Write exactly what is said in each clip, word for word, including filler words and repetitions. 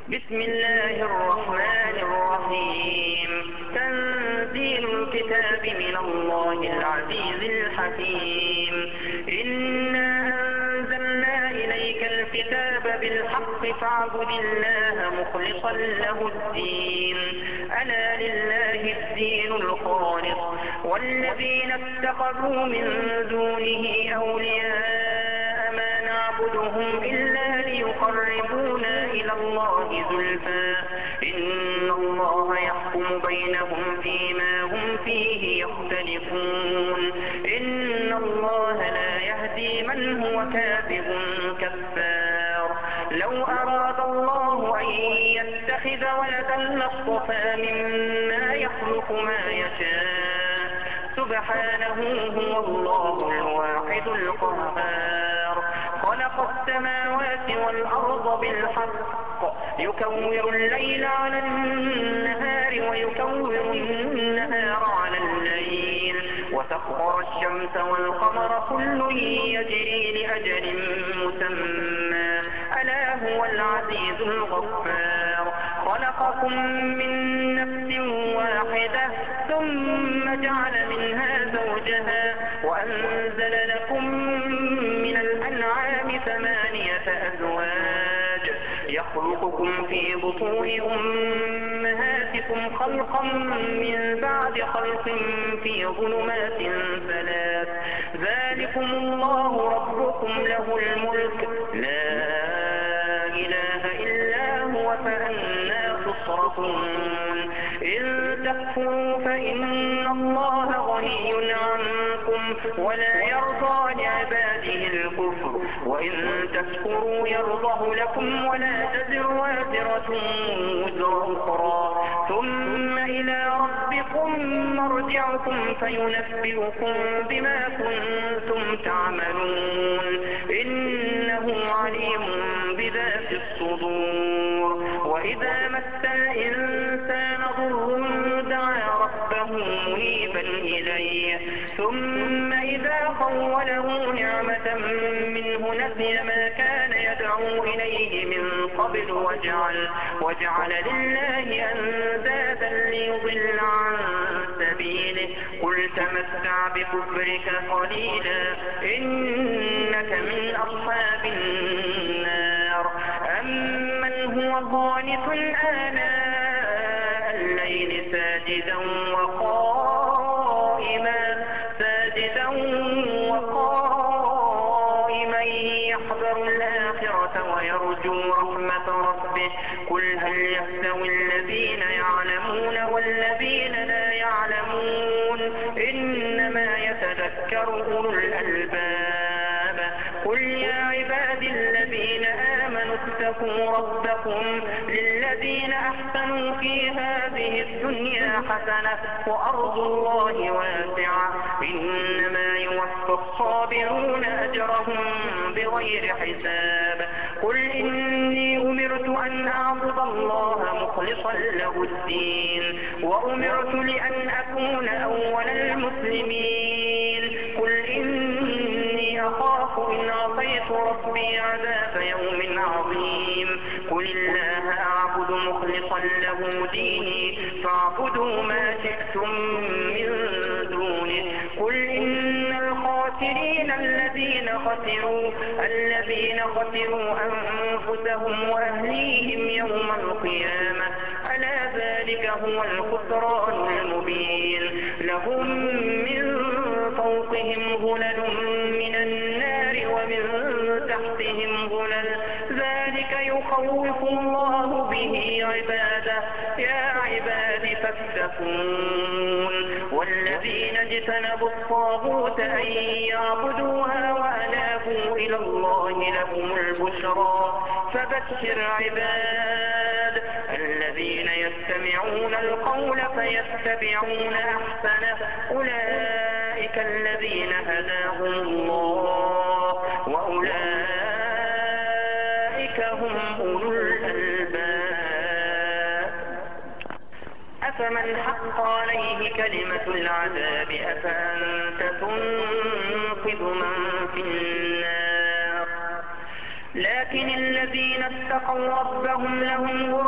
بسم الله الرحمن الرحيم. تنزيل الكتاب من الله العزيز الحكيم. إنا أنزلنا إليك الكتاب بالحق فاعبد الله مخلصا له الدين. ألا لله الدين الخالص والذين اتخذوا من دونه أولياء ما نعبدهم إلا ليقربونا إلى الله زلفى إن الله يحكم بينهم فيما هم فيه يختلفون. إن الله لا يهدي من هو كاذب كفار. لو أراد الله أن يتخذ ولدا لاصطفى مما يخلق ما يشاء سبحانه هو الله الواحد القهار. خلق السماوات والأرض بالحق يكور الليل على النهار ويكور النهار على الليل وسخر الشمس والقمر كل يجري لأجل مسمى ألا هو العزيز الغفار. خلقكم من نفس واحدة ثم جعل منها زوجها وأنزل لكم من الأنعام ثمانية أزواج يخلقكم في بطون أمهاتكم خلقا من بعد خلق في ظلمات ثلاث ذلكم الله ربكم له الملك لا إله إلا هو فأنى تصرفون. إن تكفروا فإن الله غني عنكم ولا يرضى لعباده الكفر وإن تشكروا يرضه لكم ولا تزر وازرة وزر أخرى ثم إلى ربكم مرجعكم فينبئكم بما كنتم تعملون إنه عليم بذات الصدور. وإذا مس الإنسان ضر دعا ربه منيبا إليه ثم إذا خوله نعمة منه نسي ما كان يدعو إليه من قبل وجعل, وجعل لله أندادا ليضل عن سبيله قل تمتع بكفرك قليلا إنك من أصحاب النار. أمن هو قانت آناء الليل ساجدا وقائما ساجدا وقائما يحذر الآخرة ويرجو رحمة ربه قل هل يستوي الذين يعلمون والذين لا يعلمون إنما يتذكر أولو الألباب. قل يا عبادي الذين آمنوا اتقوا ربكم للذين أحسنوا في هذه الدنيا حسنة وأرض الله واسعة إنما يوفى الصابرون أجرهم بغير حساب. قل إني أمرت أن أعبد الله مخلصا له الدين وأمرت لأن أكون أول المسلمين. قل إني أخاف إن عصيت ربي عذاب يوم عظيم. قل الله أعبد مخلصا له ديني فاعبدوا ما شئتم من دونه. قل إن الخاسرين الذين خسروا الذين خسروا أنفسهم وأهليهم يوم القيامة ألا ذلك هو الخسران المبين. لهم من فوقهم ظلل من النار ومن تحتهم ظلل ذلك يخوف الله به عباده يا عباد فاتقون. والذين اجتنبوا الطاغوت أن يعبدوها وأنابوا إلى الله لهم البشرى فبشر عباد الذين يستمعون القول فيتبعون أحسنه أولئك الذين هداهم الله وأولئك هم أولو الألباب. أفمن حق عليه كلمة العذاب أفأنت تنقذ من في النار. لكن الذين اتقوا ربهم لهم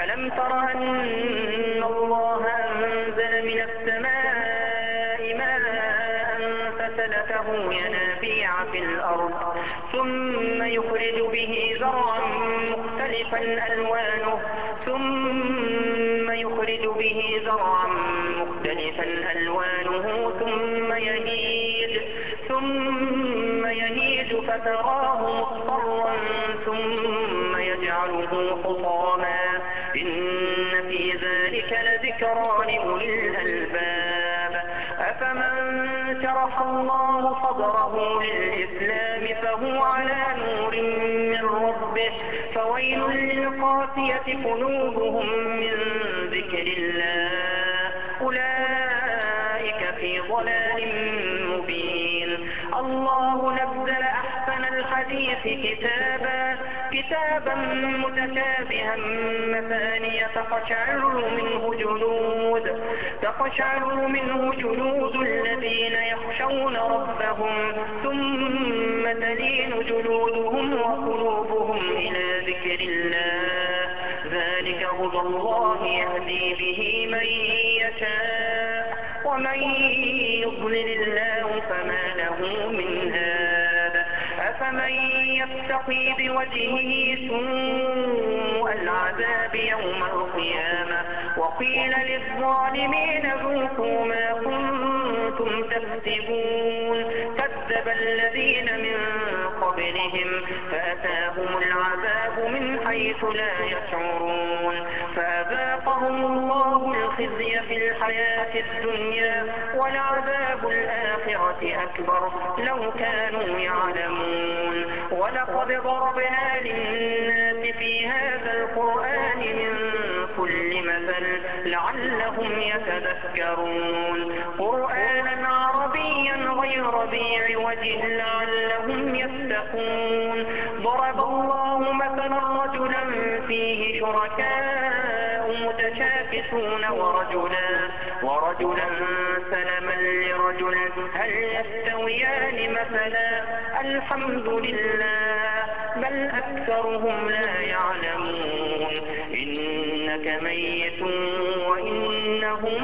ألم تر أن الله أنزل من السماء ماء فسلكه ينابيع في الأرض ثم يخرج به زرعا مختلفا ألوانه ثم يخرج به زرعا مختلفا ألوانه ثم يهيج ثم يهيج فتراه مصفرا ثم يجعله حطاما إن في ذلك لذكرى لأولي الألباب أفمن شرح الله صدره للإسلام فهو على نور من ربه فويل للقاسية قلوبهم من ذكر الله أولئك في ضلال مبين الله نزل أحسن الحديث كتابا كتابا متشابها مثانية تقشعر منه جلود تقشعر منه جلود الذين يخشون ربهم ثم تلين جلودهم وقلوبهم إلى ذكر الله ذلك هدى الله يهدي به من يشاء ومن يضلل الله فما له من هاد أفمن يتقي بوجهه سوء العذاب يوم القيامة وقيل للظالمين ذوقوا ما كنتم تكسبون كذب الذين من قبلهم فأتاهم العذاب من حيث لا يشعرون فأذاقهم الله الخزي في الحياة الدنيا ولعذاب الآخرة أكبر لو كانوا يعلمون ولقد ضربنا للناس في هذا القرآن من كل مثل لعلهم يتذكرون قرآنا عربيا غير ذي عوج لعلهم يتقون ضرب الله مثلا رجلا فيه شركاء متشاكسون ورجلا ورجلا سلما لرجل هل يستويان مثلا الحمد لله بل أكثرهم لا يعلمون إنك ميت وإنهم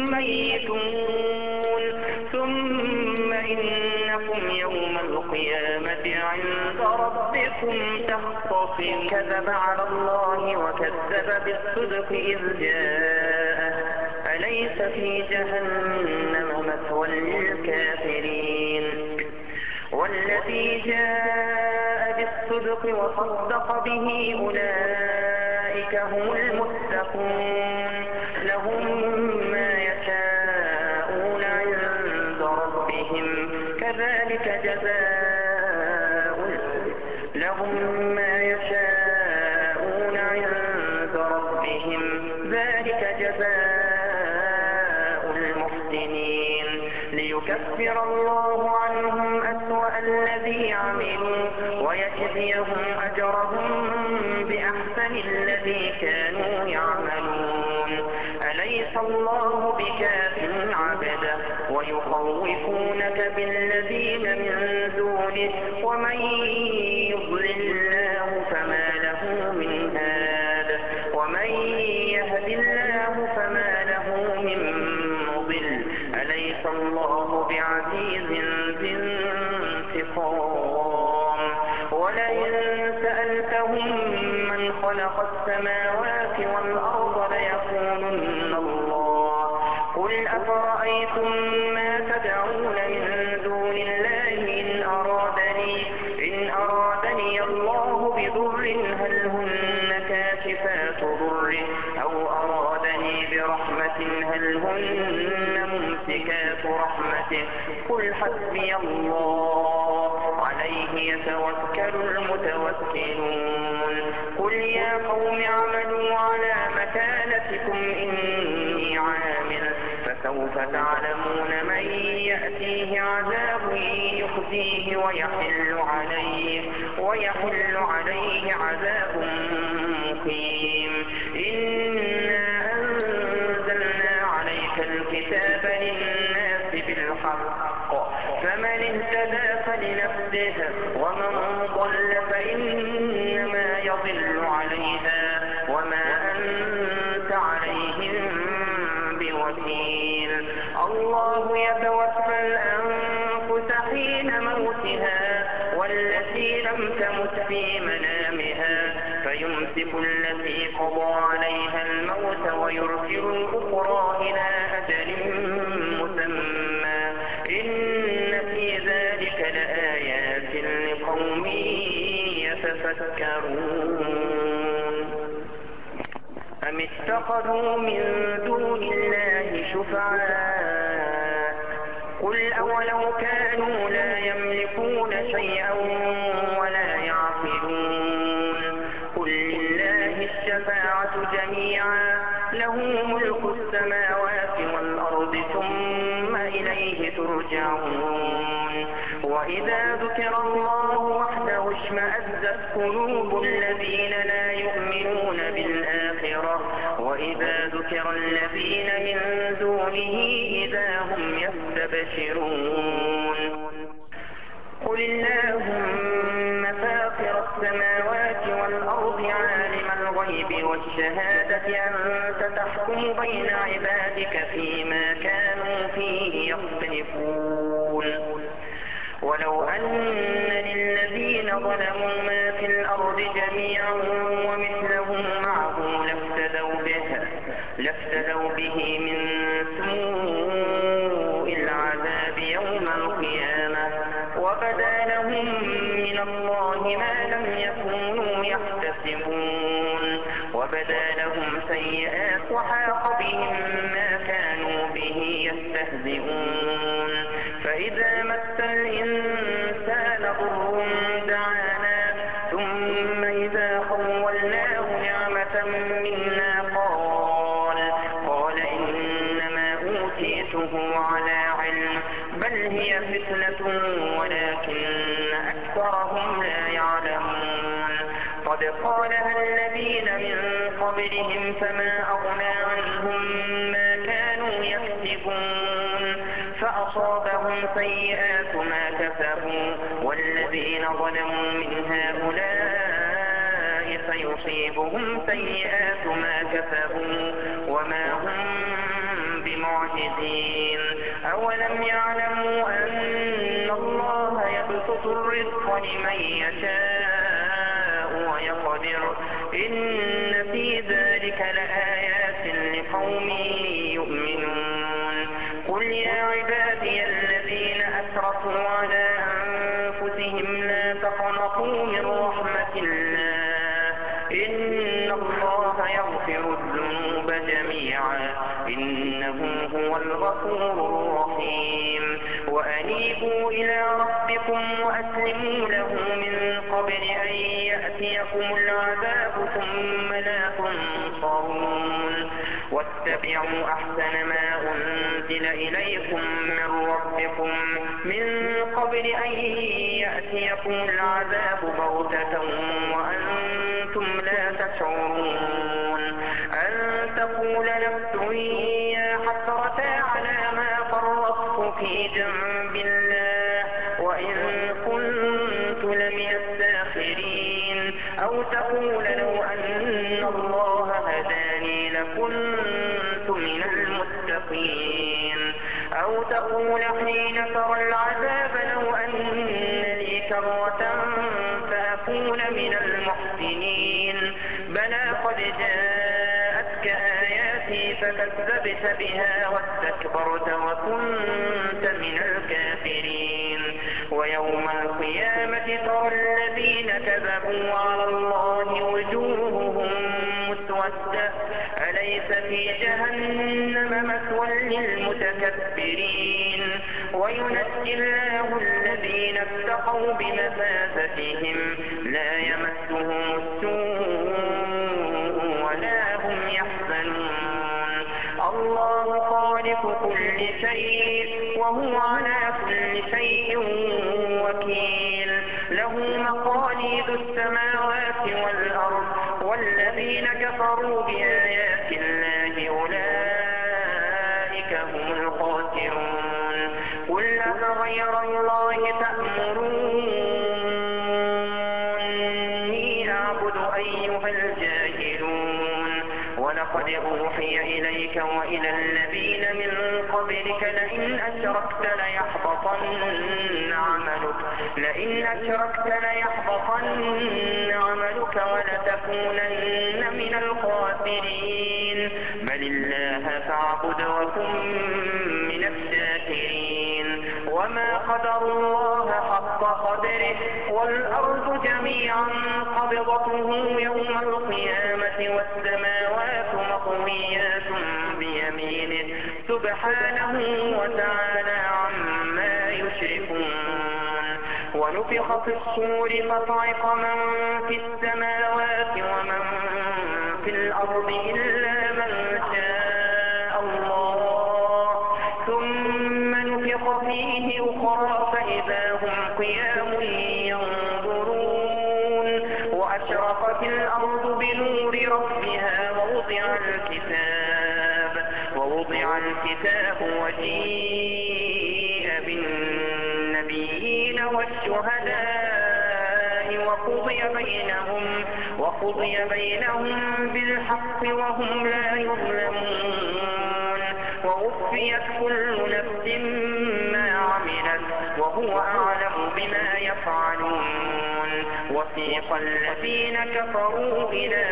ميتون ثم إنكم يوم القيامة عند ربكم تختصمون كذب على الله وكذب بالصدق إذ جاءه أليس في جهنم مثوى للكافرين والذي جاء بالصدق وصدق به أولئك هم المتقون لهم ما يشاءون عند ربهم كذلك جزاء لهم ما يشاءون عند ربهم ذلك جزاء المحسنين ليكفر الله عنهم أسوأ الذي عملوا ويجزيهم أجرهم بأحسن الذي كانوا يعملون أليس الله بكاف عبده ويخوفونك بالذين من دونه ومن يضلل الله فما له من هاد ومن يهد الله فما له من مضل أليس الله بعزيز ذي انتقام ولئن سألتهم من خلق السماوات والأرض ليقولن الله قل أفرأيتم ما تدعون من دون الله إن أرادني إن أرادني الله بضر هل هن كاشفات ضره أو أرادني برحمة هل هن ممسكات رحمته قل حسبي الله عليه يتوكل المتوكلون قل يا قوم اعملوا على مكانتكم إني عامل فسوف تعلمون من يأتيه عذاب يخزيه ويحل عليه ويحل عليه عذاب مقيم إنا أنزلنا عليك الكتاب للناس بالحق فمن اهتدى فلنفسه ومن ضل فإنما يضل عليها وما أنزلنا بوكيل. الله يتوفى الأنفس حين موتها والتي لم تمت في منامها فيمسك التي قضى عليها الموت ويرسل الأخرى إلى أجل مسمى إن في ذلك لآيات لقوم يتفكرون. أم اتخذوا من دون الله شفعاء قل أولو كانوا لا يملكون شيئا ولا يعقلون قل لله الشفاعة جميعا له ملك السماوات والأرض ثم إليه ترجعون. وإذا ذكر الله وحده اشمأزت قلوب الذين لا يؤمنون بالآخرة وإذا ذكر الذين من دونه إذا هم يستبشرون. قل اللهم فاطر السماوات والأرض عالم الغيب والشهادة أنت تحكم بين عبادك فيما كانوا فيه يختلفون. ولو أن للذين ظلموا ما في الأرض جميعا ومثله معه لافتدوا به, لافتدوا به من سوء العذاب يوم القيامة وبدا لهم من الله ما لم يكونوا يحتسبون وبدا لهم سيئات وحاق بهم ما كانوا به يستهزئون. فإذا مس الإنسان ضر دعانا ثم إذا خولناه نعمة منا قال قال إنما أوتيته على علم بل هي فتنة ولكن أكثرهم لا يعلمون. قد قالها الذين من قبلهم فما أغنى عنهم ما كانوا يكسبون فأصابهم سيئات ما كسبوا والذين ظلموا من هؤلاء فيصيبهم سيئات ما كسبوا وما هم بمعجزين. أولم يعلموا أن الله يبسط الرزق لمن يشاء ويقدر إن في ذلك لآيات لقوم يؤمنون. قل يا عبادي الذين أسرفوا على أنفسهم لا تقنطوا من رحمة الله إن الله يغفر الذنوب جميعا إنه هو الغفور الرحيم. وأنيبوا إلى ربكم وأسلموا له من قبل أن يأتيكم العذاب ثم لا تنصرون. واتبعوا أحسن ما أنزل إليكم من ربكم من قبل أن يأتيكم العذاب بغتة وأنتم لا تشعرون أن تقول نفس يا حسرة على ما فرطت في جنب الله وإن كنت لمن الساخرين أو تقول لو أن الله هداني لكنت من المتقين أو تقول حين ترى العذاب لو أن لي كرة فأكون من المحسنين بلى قد جاءتك آياتي فكذبت بها واستكبرت وكنت من الكافرين. ويوم القيامة ترى الذين كذبوا على الله وجوههم مسودة أليس في جهنم مثوى للمتكبرين. وينجي الله الذين اتقوا بمفازتهم لا يمسهم السوء ولا هم يحزنون. الله خالق كل شيء وهو على كل شيء وكيل له مقاليد السماوات والأرض والذين كفروا بآيات الله أولئك هم الخاسرون. قل أفغير الله تأمروني أعبد أيها الجاهلون ولقد أوحي إليك وإلى الذين من قبلك لئن أشركت ليحبطن عملك لئن أشركت ليحبطن عملك ولتكونن من الخاسرين بل الله فاعبد وكن من الشاكرين وما قدروا الله حق قدره والأرض جميعا قبضته يوم القيامة والسماوات مطويات بيمينه سبحانه وتعالى عما يشركون ونفخ في الصور فصعق من في السماوات ومن في الأرض إلا من شاء الله ثم نفخ فيه أخرى فإذا هم قيام ينظرون وأشرقت الأرض بنور ربها ووضع الكتاب ووضع الكتاب وجيء بالنبيين والشهداء وقضي بينهم وقضي بينهم بالحق وهم لا يظلمون ووفيت كل نفس ما عملت وهو أعلم بما يفعلون وسيق الذين كفروا إلى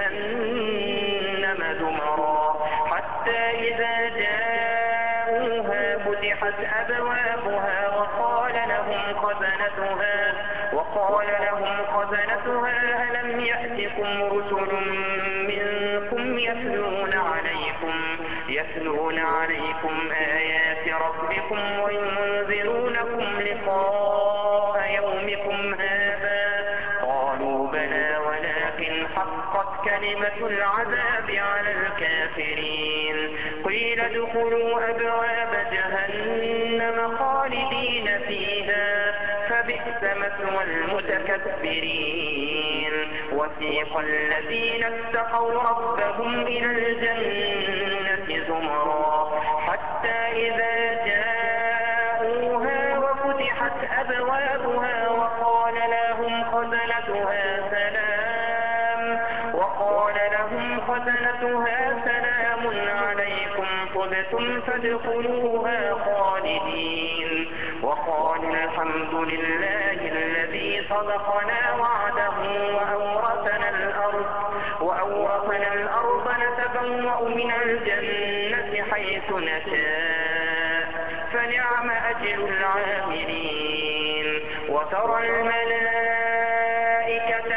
جهنم زمرا حتى إذا جاءوها فتحت أبوابها وقال لهم خزنتها وقال لهم خزنتها ألم يأتكم رسل منكم يتلون عليكم يتلون عليكم آيات ربكم وينذرونكم لقاء يومكم هذا قالوا بلى ولكن حقت كلمة العذاب على الكافرين قيل ادخلوا أبواب جهنم خالدين فيها فبئس مثوى المتكبرين وسيق الذين اتقوا ربهم إلى الجنة زمرا حتى إذا جاءوها وفتحت أبوابها وقال لهم خزنتها سلام وقال لهم خزنتها سلام عليكم طبتم فادخلوها خالدين وقالوا الحمد لله الذي صدقنا وعده وأورثنا الأرض وأورثنا الأرض نتبوأ من الجنة حيث نشاء فنعم أجر العاملين وترى الملائكة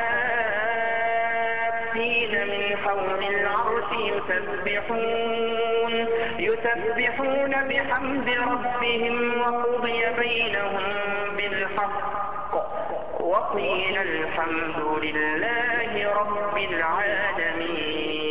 حافين من حول العرش يسبحون يسبحون بحمد ربهم وقضي بينهم بالحق وقيل الحمد لله رب العالمين.